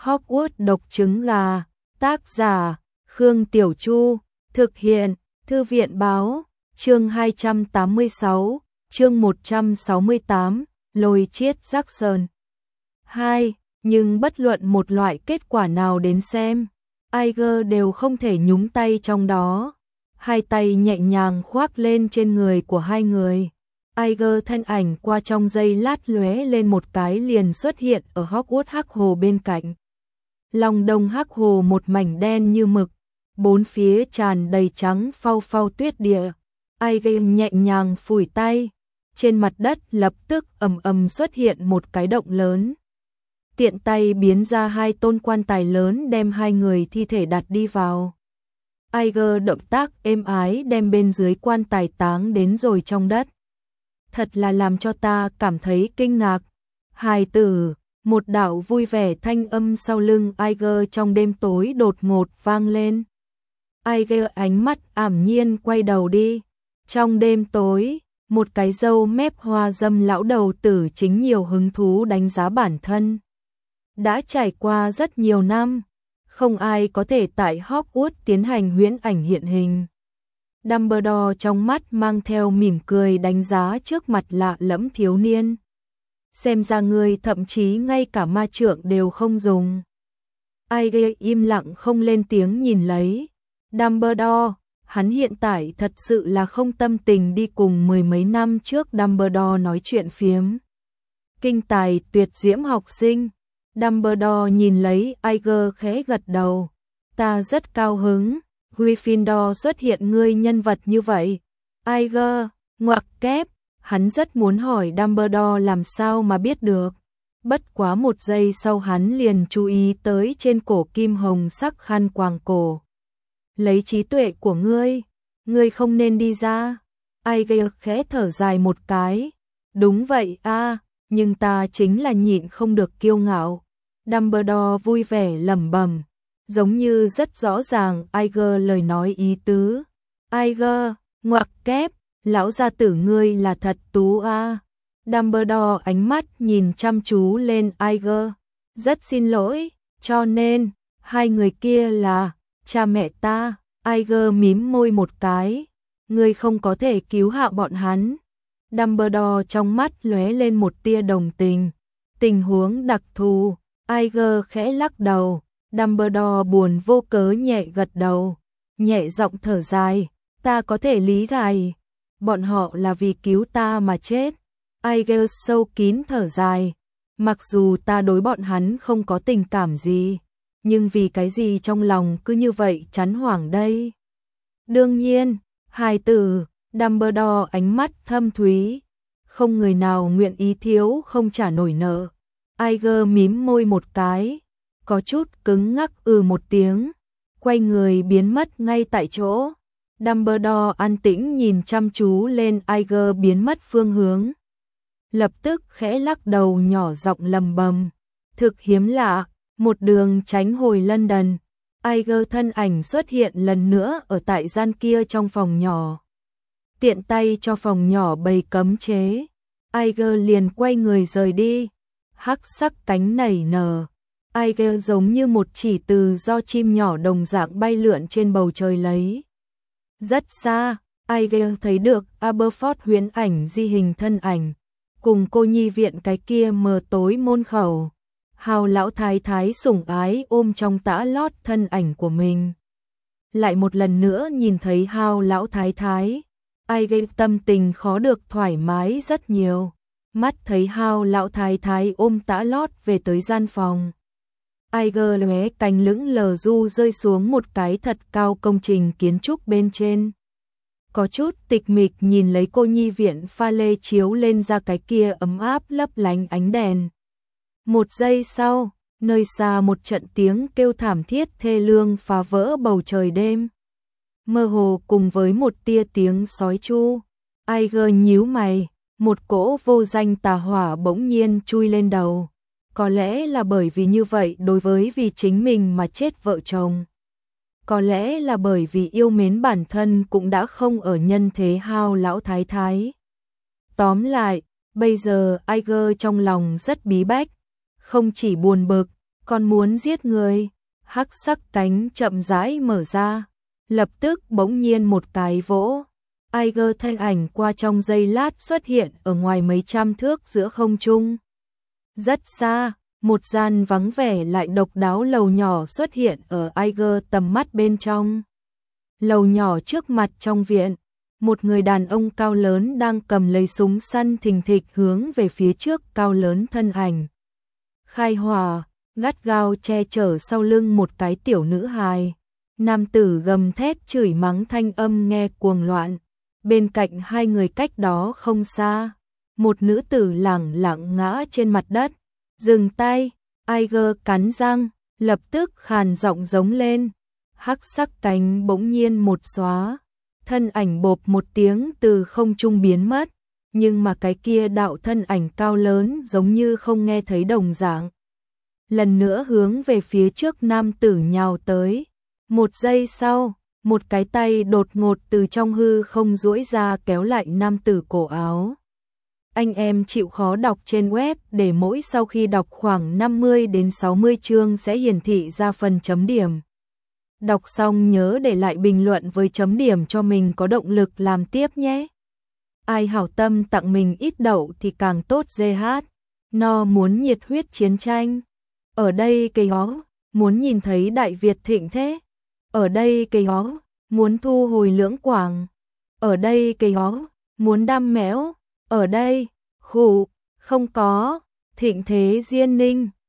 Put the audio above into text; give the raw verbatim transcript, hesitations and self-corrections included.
Hogwarts độc trứng gà, tác giả, Khương Tiểu Chu, thực hiện, Thư viện báo, chương hai trăm tám mươi sáu, chương một trăm sáu mươi tám, Lôi Chiết Jackson. hai. Nhưng bất luận một loại kết quả nào đến xem, Iger đều không thể nhúng tay trong đó. Hai tay nhẹ nhàng khoác lên trên người của hai người. Iger thân ảnh qua trong giây lát lóe lên một cái liền xuất hiện ở Hogwarts Hắc Hồ bên cạnh. Lòng đông Hắc Hồ một mảnh đen như mực, bốn phía tràn đầy trắng phau phau tuyết địa. Iger nhẹ nhàng phủi tay, trên mặt đất lập tức ầm ầm xuất hiện một cái động lớn. Tiện tay biến ra hai tôn quan tài lớn đem hai người thi thể đặt đi vào. Iger động tác êm ái đem bên dưới quan tài táng đến rồi trong đất. Thật là làm cho ta cảm thấy kinh ngạc. Hài tử, một đạo vui vẻ thanh âm sau lưng Iger trong đêm tối đột ngột vang lên. Iger ánh mắt ảm nhiên quay đầu đi. Trong đêm tối, một cái râu mép hoa dâm lão đầu tử chính nhiều hứng thú đánh giá bản thân. Đã trải qua rất nhiều năm, không ai có thể tại Hogwarts tiến hành huyễn ảnh hiện hình. Dumbledore trong mắt mang theo mỉm cười đánh giá trước mặt lạ lẫm thiếu niên. Xem ra ngươi thậm chí ngay cả ma trượng đều không dùng. Iger im lặng không lên tiếng nhìn lấy. Dumbledore, hắn hiện tại thật sự là không tâm tình đi cùng mười mấy năm trước Dumbledore nói chuyện phiếm. Kinh tài tuyệt diễm học sinh. Dumbledore nhìn lấy Iger khẽ gật đầu. Ta rất cao hứng, Gryffindor xuất hiện ngươi nhân vật như vậy. Iger, ngoặc kép, hắn rất muốn hỏi Dumbledore làm sao mà biết được. Bất quá một giây sau hắn liền chú ý tới trên cổ kim hồng sắc khăn quàng cổ. Lấy trí tuệ của ngươi, ngươi không nên đi ra. Iger khẽ thở dài một cái. Đúng vậy a, à, nhưng ta chính là nhịn không được kiêu ngạo. Dumbledore vui vẻ lẩm bẩm, giống như rất rõ ràng Iger lời nói ý tứ. Iger, ngoặc kép, lão gia tử ngươi là thật tú a. À. Dumbledore ánh mắt nhìn chăm chú lên Iger. Rất xin lỗi, cho nên, hai người kia là cha mẹ ta. Iger mím môi một cái. Ngươi không có thể cứu hạ bọn hắn. Dumbledore trong mắt lóe lên một tia đồng tình. Tình huống đặc thù. Iger khẽ lắc đầu. Dumbledore buồn vô cớ nhẹ gật đầu. Nhẹ giọng thở dài. Ta có thể lý giải. Bọn họ là vì cứu ta mà chết. Iger sâu kín thở dài. Mặc dù ta đối bọn hắn không có tình cảm gì, nhưng vì cái gì trong lòng cứ như vậy chán hoảng đây. Đương nhiên, hài tử, Dumbledore ánh mắt thâm thúy. Không người nào nguyện ý thiếu không trả nổi nợ. Iger mím môi một cái, có chút cứng ngắc ừ một tiếng, quay người biến mất ngay tại chỗ. Dumbledore an tĩnh nhìn chăm chú lên Iger biến mất phương hướng. Lập tức khẽ lắc đầu nhỏ giọng lầm bầm. Thực hiếm lạ, một đường tránh hồi London. Iger thân ảnh xuất hiện lần nữa ở tại gian kia trong phòng nhỏ. Tiện tay cho phòng nhỏ bày cấm chế. Iger liền quay người rời đi. Hắc sắc cánh nảy nở. Iger giống như một chỉ từ do chim nhỏ đồng dạng bay lượn trên bầu trời lấy. Rất xa, Iger thấy được Aberforth huyễn ảnh di hình thân ảnh. Cùng cô nhi viện cái kia mờ tối môn khẩu. Hào lão thái thái sủng ái ôm trong tã lót thân ảnh của mình. Lại một lần nữa nhìn thấy Hào lão thái thái. Iger tâm tình khó được thoải mái rất nhiều. Mắt thấy Hào lão thái thái ôm tã lót về tới gian phòng. Iger lóe cánh lững lờ du rơi xuống một cái thật cao công trình kiến trúc bên trên. Có chút tịch mịch nhìn lấy cô nhi viện pha lê chiếu lên ra cái kia ấm áp lấp lánh ánh đèn. Một giây sau, nơi xa một trận tiếng kêu thảm thiết thê lương phá vỡ bầu trời đêm. Mơ hồ cùng với một tia tiếng sói chu. Iger nhíu mày, một cỗ vô danh tà hỏa bỗng nhiên chui lên đầu. Có lẽ là bởi vì như vậy đối với vì chính mình mà chết vợ chồng. Có lẽ là bởi vì yêu mến bản thân cũng đã không ở nhân thế Hào lão thái thái. Tóm lại, bây giờ Iger trong lòng rất bí bách. Không chỉ buồn bực, Còn muốn giết người, hắc sắc cánh chậm rãi mở ra, lập tức bỗng nhiên một cái vỗ. Aiger thanh ảnh qua trong giây lát xuất hiện ở ngoài mấy trăm thước giữa không trung. Rất xa, một gian vắng vẻ lại độc đáo lầu nhỏ xuất hiện ở Aiger tầm mắt bên trong. Lầu nhỏ trước mặt trong viện, một người đàn ông cao lớn đang cầm lấy súng săn thình thịch hướng về phía trước cao lớn thân ảnh. Khai hỏa, gắt gao che chở sau lưng một cái tiểu nữ hài. Nam tử gầm thét chửi mắng thanh âm nghe cuồng loạn. Bên cạnh hai người cách đó không xa, một nữ tử lẳng lặng ngã trên mặt đất. Dừng tay, Aiger cắn răng, lập tức khàn giọng giống lên. Hắc sắc cánh bỗng nhiên một xóa, thân ảnh bộp một tiếng từ không trung biến mất, nhưng mà cái kia đạo thân ảnh cao lớn giống như không nghe thấy đồng dạng. Lần nữa hướng về phía trước nam tử nhào tới. Một giây sau, một cái tay đột ngột từ trong hư không duỗi ra kéo lại nam tử cổ áo. Anh em chịu khó đọc trên web để mỗi sau khi đọc khoảng năm mươi đến sáu mươi chương sẽ hiển thị ra phần chấm điểm. Đọc xong nhớ để lại bình luận với chấm điểm cho mình có động lực làm tiếp nhé. Ai hảo tâm tặng mình ít đậu thì càng tốt giê hát. No muốn nhiệt huyết chiến tranh. Ở đây cây hó, muốn nhìn thấy Đại Việt thịnh thế. Ở đây cây hó, muốn thu hồi lưỡng quảng. Ở đây cây hó, muốn đam mẽo. Ở đây, khủ, không có, thịnh thế diên ninh.